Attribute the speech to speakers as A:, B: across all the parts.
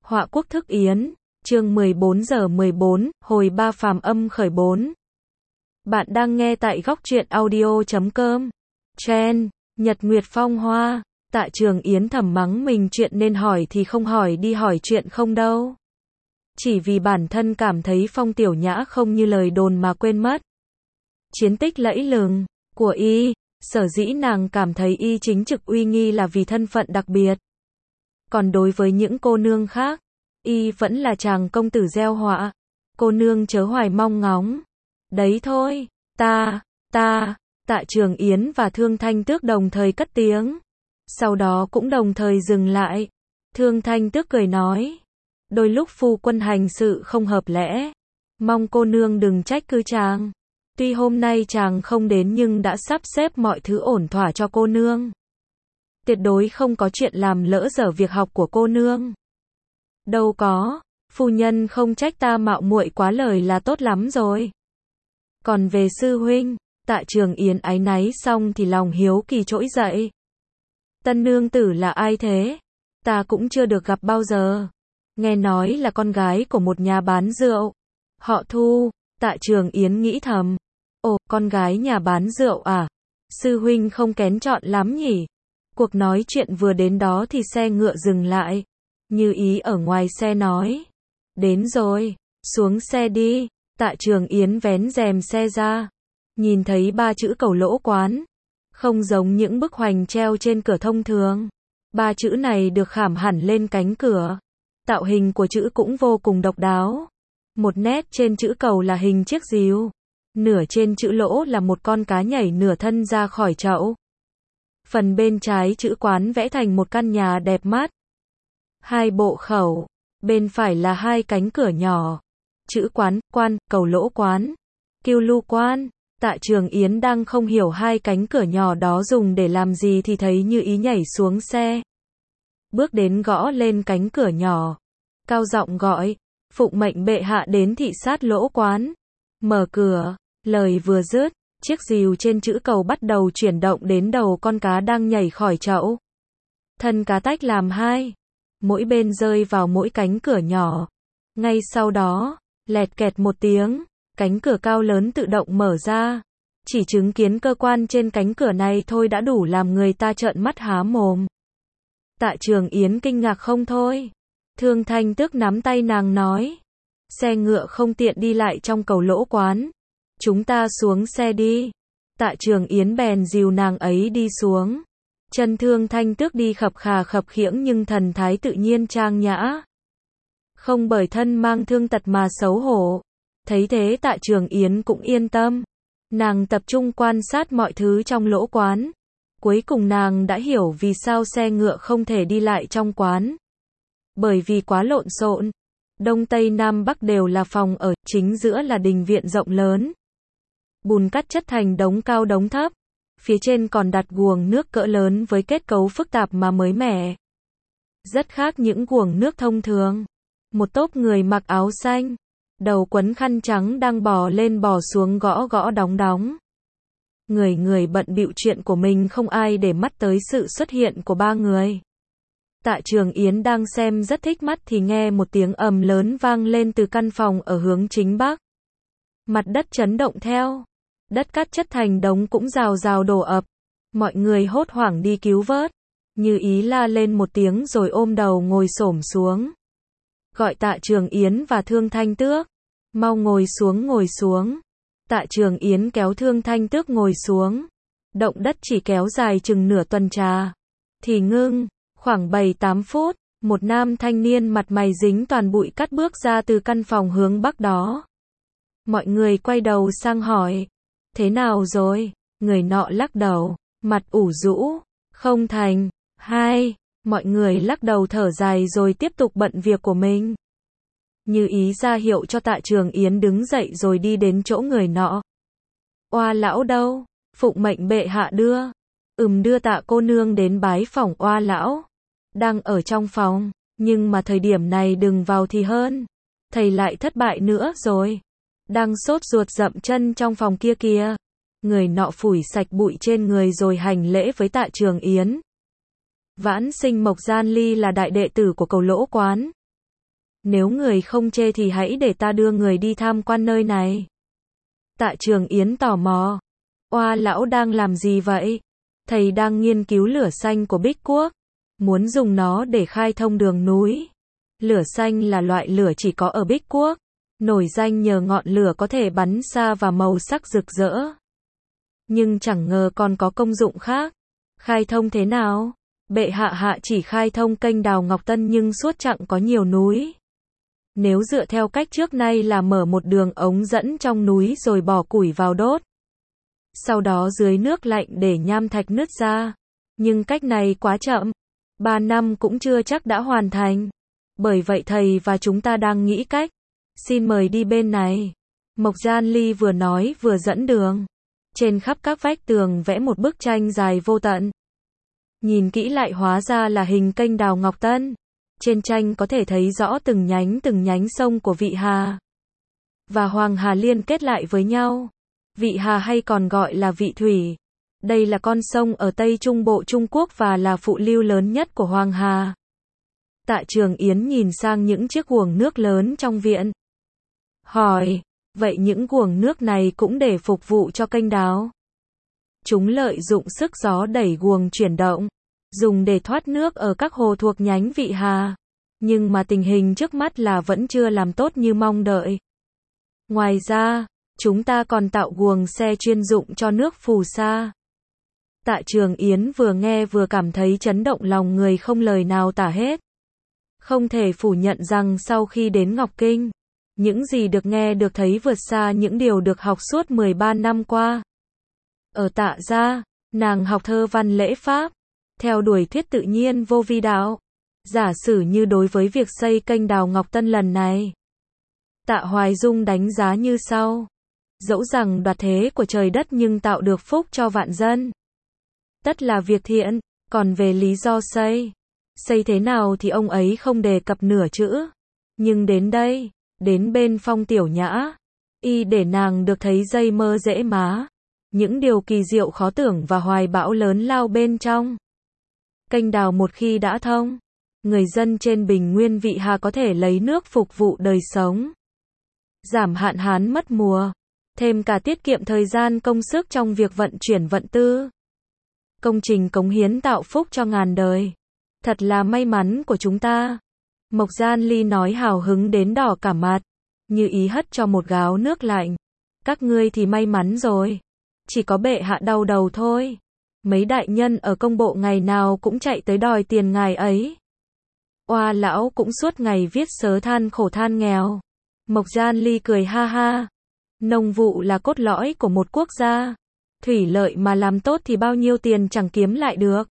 A: Họa quốc thức yến, chương 14 giờ 14, hồi 3 phàm âm khởi 4. Bạn đang nghe tại góc truyện audio.com. Chen, Nhật Nguyệt Phong Hoa, Tạ Trường Yến thầm mắng mình chuyện nên hỏi thì không hỏi đi hỏi chuyện không đâu. Chỉ vì bản thân cảm thấy Phong Tiểu Nhã không như lời đồn mà quên mất. Chiến tích lẫy lừng của y, sở dĩ nàng cảm thấy y chính trực uy nghi là vì thân phận đặc biệt. Còn đối với những cô nương khác, y vẫn là chàng công tử gieo họa. Cô nương chớ hoài mong ngóng. Đấy thôi, Tạ Trường Yến và Thương Thanh Tước đồng thời cất tiếng. Sau đó cũng đồng thời dừng lại. Thương Thanh Tước cười nói, đôi lúc phu quân hành sự không hợp lẽ, mong cô nương đừng trách cứ chàng. Tuy hôm nay chàng không đến nhưng đã sắp xếp mọi thứ ổn thỏa cho cô nương. Tuyệt đối không có chuyện làm lỡ dở việc học của cô nương. Đâu có, phu nhân không trách ta mạo muội quá lời là tốt lắm rồi. Còn về sư huynh, Tạ Trường Yến áy náy xong thì lòng hiếu kỳ trỗi dậy. Tân nương tử là ai thế? Ta cũng chưa được gặp bao giờ. Nghe nói là con gái của một nhà bán rượu. Họ Thu, Tạ Trường Yến nghĩ thầm. Ồ, con gái nhà bán rượu à? Sư huynh không kén chọn lắm nhỉ? Cuộc nói chuyện vừa đến đó thì xe ngựa dừng lại. Như ý ở ngoài xe nói. Đến rồi, xuống xe đi. Tạ Trường Yến vén rèm xe ra. Nhìn thấy 3 chữ Cầu Lỗ Quán. Không giống những bức hoành treo trên cửa thông thường. 3 chữ này được khảm hẳn lên cánh cửa. Tạo hình của chữ cũng vô cùng độc đáo. Một nét trên chữ cầu là hình chiếc rìu. Nửa trên chữ lỗ là một con cá nhảy nửa thân ra khỏi chậu. Phần bên trái chữ quán vẽ thành một căn nhà đẹp mắt. 2 bộ khẩu. Bên phải là 2 cánh cửa nhỏ. Chữ quán, quan, Cầu Lỗ Quán, Kiêu Lưu Quan. Tạ Trường Yến đang không hiểu 2 cánh cửa nhỏ đó dùng để làm gì thì thấy Như ý nhảy xuống xe. Bước đến gõ lên cánh cửa nhỏ. Cao giọng gọi, phụng mệnh bệ hạ đến thị sát lỗ quán. Mở cửa, lời vừa dứt, chiếc rìu trên chữ cầu bắt đầu chuyển động đến đầu con cá đang nhảy khỏi chậu. Thân cá tách làm 2. Mỗi bên rơi vào mỗi cánh cửa nhỏ. Ngay sau đó, lẹt kẹt một tiếng, cánh cửa cao lớn tự động mở ra. Chỉ chứng kiến cơ quan trên cánh cửa này thôi đã đủ làm người ta trợn mắt há mồm. Tạ Trường Yến kinh ngạc không thôi. Thương Thanh Tước nắm tay nàng nói. Xe ngựa không tiện đi lại trong Cầu Lỗ Quán. Chúng ta xuống xe đi. Tạ Trường Yến bèn dìu nàng ấy đi xuống. Chân Thương Thanh Tước đi khập khà khập khiễng nhưng thần thái tự nhiên trang nhã. Không bởi thân mang thương tật mà xấu hổ. Thấy thế Tạ Trường Yến cũng yên tâm. Nàng tập trung quan sát mọi thứ trong lỗ quán. Cuối cùng nàng đã hiểu vì sao xe ngựa không thể đi lại trong quán. Bởi vì quá lộn xộn. Đông Tây Nam Bắc đều là phòng ở, chính giữa là đình viện rộng lớn. Bùn cát chất thành đống cao đống thấp. Phía trên còn đặt guồng nước cỡ lớn với kết cấu phức tạp mà mới mẻ. Rất khác những guồng nước thông thường. Một tốp người mặc áo xanh, đầu quấn khăn trắng đang bò lên bò xuống gõ gõ đóng đóng. Người người bận bịu chuyện của mình, không ai để mắt tới sự xuất hiện của 3 người. Tạ Trường Yến đang xem rất thích mắt thì nghe một tiếng ầm lớn vang lên từ căn phòng ở hướng chính bắc. Mặt đất chấn động theo. Đất cát chất thành đống cũng rào rào đổ ập. Mọi người hốt hoảng đi cứu vớt. Như ý la lên một tiếng rồi ôm đầu ngồi xổm xuống. Gọi Tạ Trường Yến và Thương Thanh Tước. Mau ngồi xuống ngồi xuống. Tạ Trường Yến kéo Thương Thanh Tước ngồi xuống. Động đất chỉ kéo dài chừng nửa tuần trà. Thì ngưng, khoảng 7-8 phút, một nam thanh niên mặt mày dính toàn bụi cát bước ra từ căn phòng hướng bắc đó. Mọi người quay đầu sang hỏi. Thế nào rồi? Người nọ lắc đầu, mặt ủ rũ. Không thành. Mọi người lắc đầu thở dài rồi tiếp tục bận việc của mình. Như ý ra hiệu cho Tạ Trường Yến đứng dậy rồi đi đến chỗ người nọ. Oa lão đâu? Phụng mệnh bệ hạ đưa. Đưa Tạ cô nương đến bái phỏng oa lão. Đang ở trong phòng, nhưng mà thời điểm này đừng vào thì hơn. Thầy lại thất bại nữa rồi. Đang sốt ruột dậm chân trong phòng kia kìa. Người nọ phủi sạch bụi trên người rồi hành lễ với Tạ Trường Yến. Vãn sinh Mộc Gian Ly là đại đệ tử của Cầu Lỗ Quán. Nếu người không chê thì hãy để ta đưa người đi tham quan nơi này. Tạ Trường Yến tò mò. Oa lão đang làm gì vậy? Thầy đang nghiên cứu lửa xanh của Bích Quốc. Muốn dùng nó để khai thông đường núi. Lửa xanh là loại lửa chỉ có ở Bích Quốc. Nổi danh nhờ ngọn lửa có thể bắn xa và màu sắc rực rỡ. Nhưng chẳng ngờ còn có công dụng khác. Khai thông thế nào? Bệ hạ chỉ khai thông kênh đào Ngọc Tân nhưng suốt chặng có nhiều núi. Nếu dựa theo cách trước nay là mở một đường ống dẫn trong núi rồi bỏ củi vào đốt. Sau đó dưới nước lạnh để nham thạch nứt ra. Nhưng cách này quá chậm. 3 năm cũng chưa chắc đã hoàn thành. Bởi vậy thầy và chúng ta đang nghĩ cách. Xin mời đi bên này. Mộc Gian Ly vừa nói vừa dẫn đường. Trên khắp các vách tường vẽ một bức tranh dài vô tận. Nhìn kỹ lại hóa ra là hình kênh đào Ngọc Tân. Trên tranh có thể thấy rõ từng nhánh sông của Vị Hà và Hoàng Hà liên kết lại với nhau. Vị Hà hay còn gọi là Vị Thủy. Đây là con sông ở Tây Trung Bộ Trung Quốc và là phụ lưu lớn nhất của Hoàng Hà. Tạ Trường Yến nhìn sang những chiếc guồng nước lớn trong viện. Hỏi, vậy những guồng nước này cũng để phục vụ cho kênh đào? Chúng lợi dụng sức gió đẩy guồng chuyển động, dùng để thoát nước ở các hồ thuộc nhánh Vị Hà. Nhưng mà tình hình trước mắt là vẫn chưa làm tốt như mong đợi. Ngoài ra, chúng ta còn tạo guồng xe chuyên dụng cho nước phù sa. Tạ Trường Yến vừa nghe vừa cảm thấy chấn động lòng người không lời nào tả hết. Không thể phủ nhận rằng sau khi đến Ngọc Kinh, những gì được nghe được thấy vượt xa những điều được học suốt 13 năm qua. Ở Tạ gia, nàng học thơ văn lễ pháp, theo đuổi thuyết tự nhiên vô vi đạo. Giả sử như đối với việc xây kênh đào Ngọc Tân lần này, Tạ Hoài Dung đánh giá như sau. Dẫu rằng đoạt thế của trời đất nhưng tạo được phúc cho vạn dân, tất là việc thiện. Còn về lý do xây thế nào thì ông ấy không đề cập nửa chữ. Nhưng đến đây, đến bên Phong Tiểu Nhã, y để nàng được thấy dây mơ dễ má. Những điều kỳ diệu khó tưởng và hoài bão lớn lao bên trong. Kênh đào một khi đã thông, người dân trên bình nguyên Vị Hà có thể lấy nước phục vụ đời sống. Giảm hạn hán mất mùa, thêm cả tiết kiệm thời gian công sức trong việc vận chuyển vận tư. Công trình cống hiến tạo phúc cho ngàn đời. Thật là may mắn của chúng ta. Mộc Gian Ly nói hào hứng đến đỏ cả mặt, như ý hất cho một gáo nước lạnh. Các ngươi thì may mắn rồi. Chỉ có bệ hạ đau đầu thôi. Mấy đại nhân ở công bộ ngày nào cũng chạy tới đòi tiền ngài ấy. Oa lão cũng suốt ngày viết sớ than khổ than nghèo. Mộc Gian Ly cười ha ha. Nông vụ là cốt lõi của một quốc gia. Thủy lợi mà làm tốt thì bao nhiêu tiền chẳng kiếm lại được.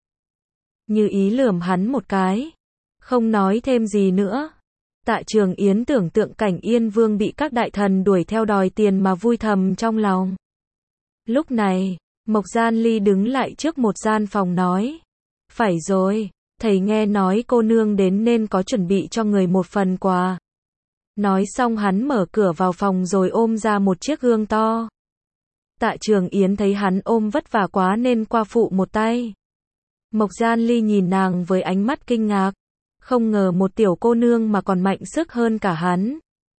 A: Như ý lườm hắn một cái. Không nói thêm gì nữa. Tạ Trường Yến tưởng tượng cảnh Yên Vương bị các đại thần đuổi theo đòi tiền mà vui thầm trong lòng. Lúc này, Mộc Gian Ly đứng lại trước một gian phòng nói. Phải rồi, thầy nghe nói cô nương đến nên có chuẩn bị cho người một phần quà. Nói xong hắn mở cửa vào phòng rồi ôm ra một chiếc gương to. Tạ Trường Yến thấy hắn ôm vất vả quá nên qua phụ một tay. Mộc Gian Ly nhìn nàng với ánh mắt kinh ngạc. Không ngờ một tiểu cô nương mà còn mạnh sức hơn cả hắn.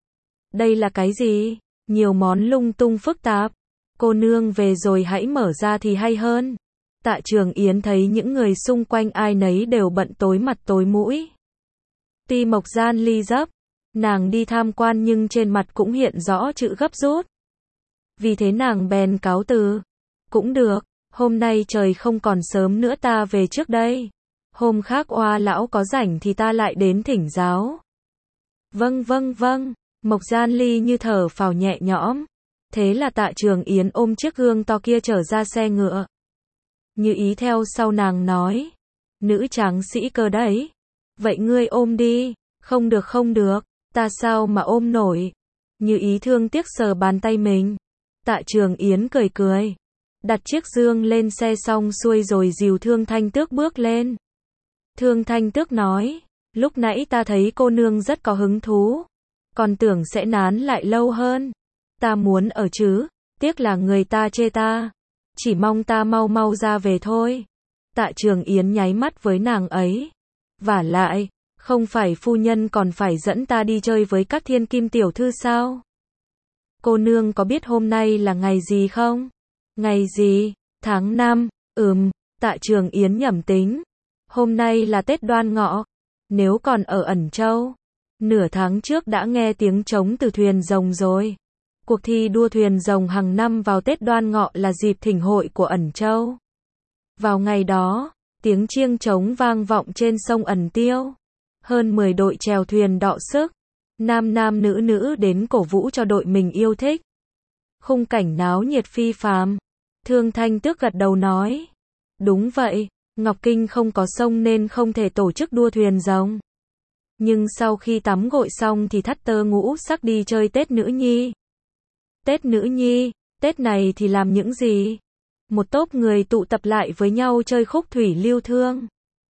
A: Đây là cái gì? Nhiều món lung tung phức tạp. Cô nương về rồi hãy mở ra thì hay hơn. Tạ Trường Yến thấy những người xung quanh ai nấy đều bận tối mặt tối mũi. Tuy Mộc Gian Ly gấp, nàng đi tham quan nhưng trên mặt cũng hiện rõ chữ gấp rút. Vì thế nàng bèn cáo từ. Cũng được, hôm nay trời không còn sớm nữa ta về trước đây. Hôm khác Oa lão có rảnh thì ta lại đến thỉnh giáo. Vâng. Mộc Gian Ly như thở phào nhẹ nhõm. Thế là Tạ Trường Yến ôm chiếc gương to kia trở ra xe ngựa. Như ý theo sau nàng nói. Nữ tráng sĩ cơ đấy. Vậy ngươi ôm đi. Không được, ta sao mà ôm nổi. Như ý thương tiếc sờ bàn tay mình. Tạ Trường Yến cười. Đặt chiếc dương lên xe xong xuôi rồi dìu Thương Thanh Tước bước lên. Thương Thanh Tước nói. Lúc nãy ta thấy cô nương rất có hứng thú. Còn tưởng sẽ nán lại lâu hơn. Ta muốn ở chứ. Tiếc là người ta chê ta. Chỉ mong ta mau ra về thôi. Tạ Trường Yến nháy mắt với nàng ấy. Vả lại, Không phải phu nhân còn phải dẫn ta đi chơi với các thiên kim tiểu thư sao? Cô nương có biết hôm nay là ngày gì không? Ngày gì? Tháng 5, Tạ Trường Yến nhẩm tính. Hôm nay là Tết Đoan Ngọ. Nếu còn ở Ẩn Châu, nửa tháng trước đã nghe tiếng trống từ thuyền rồng rồi. Cuộc thi đua thuyền rồng hàng năm vào Tết Đoan Ngọ là dịp thỉnh hội của Ẩn Châu. Vào ngày đó, tiếng chiêng trống vang vọng trên sông Ẩn Tiêu. Hơn 10 đội chèo thuyền đọ sức, nam nam nữ nữ đến cổ vũ cho đội mình yêu thích. Khung cảnh náo nhiệt phi phàm. Thương Thanh Tước gật đầu nói. Đúng vậy, Ngọc Kinh không có sông nên không thể tổ chức đua thuyền rồng. Nhưng sau khi tắm gội xong thì thắt tơ ngũ sắc đi chơi Tết Nữ Nhi. Tết Nữ Nhi, Tết này thì làm những gì? Một tốp người tụ tập lại với nhau chơi khúc thủy lưu thương.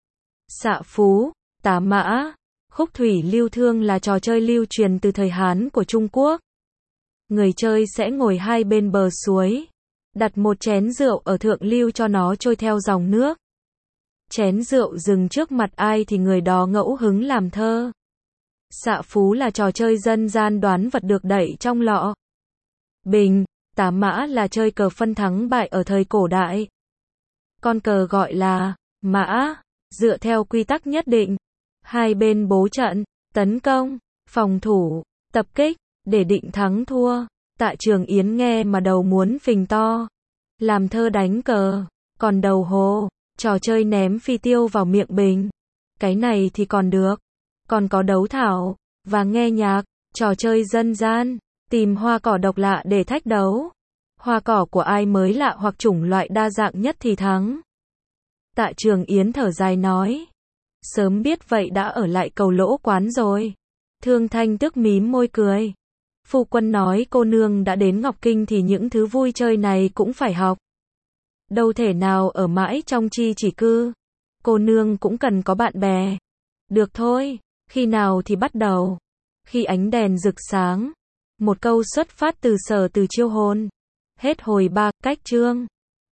A: Xạ Phú, Tá Mã. Khúc thủy lưu thương là trò chơi lưu truyền từ thời Hán của Trung Quốc. Người chơi sẽ ngồi hai bên bờ suối, đặt một chén rượu ở thượng lưu cho nó trôi theo dòng nước. Chén rượu dừng trước mặt ai thì người đó ngẫu hứng làm thơ. Xạ Phú là trò chơi dân gian đoán vật được đẩy trong lọ bình. Tá Mã là chơi cờ phân thắng bại ở thời cổ đại. Con cờ gọi là mã, dựa theo quy tắc nhất định. Hai bên bố trận, tấn công, phòng thủ, tập kích, để định thắng thua. Tạ Trường Yến nghe mà đầu muốn phình to. Làm thơ đánh cờ, còn đầu hồ, trò chơi ném phi tiêu vào miệng bình. Cái này thì còn được. Còn có đấu thảo, và nghe nhạc, trò chơi dân gian, tìm hoa cỏ độc lạ để thách đấu. Hoa cỏ của ai mới lạ hoặc chủng loại đa dạng nhất thì thắng. Tạ Trường Yến thở dài nói. Sớm biết vậy đã ở lại Cầu Lỗ quán rồi. Thương Thanh Tước mím môi cười. Phu quân nói cô nương đã đến Ngọc Kinh thì những thứ vui chơi này cũng phải học. Đâu thể nào ở mãi trong chi chỉ cư. Cô nương cũng cần có bạn bè. Được thôi, khi nào thì bắt đầu? Khi ánh đèn rực sáng. Một câu xuất phát từ Sở Từ Chiêu Hồn. Hết hồi 3, cách chương.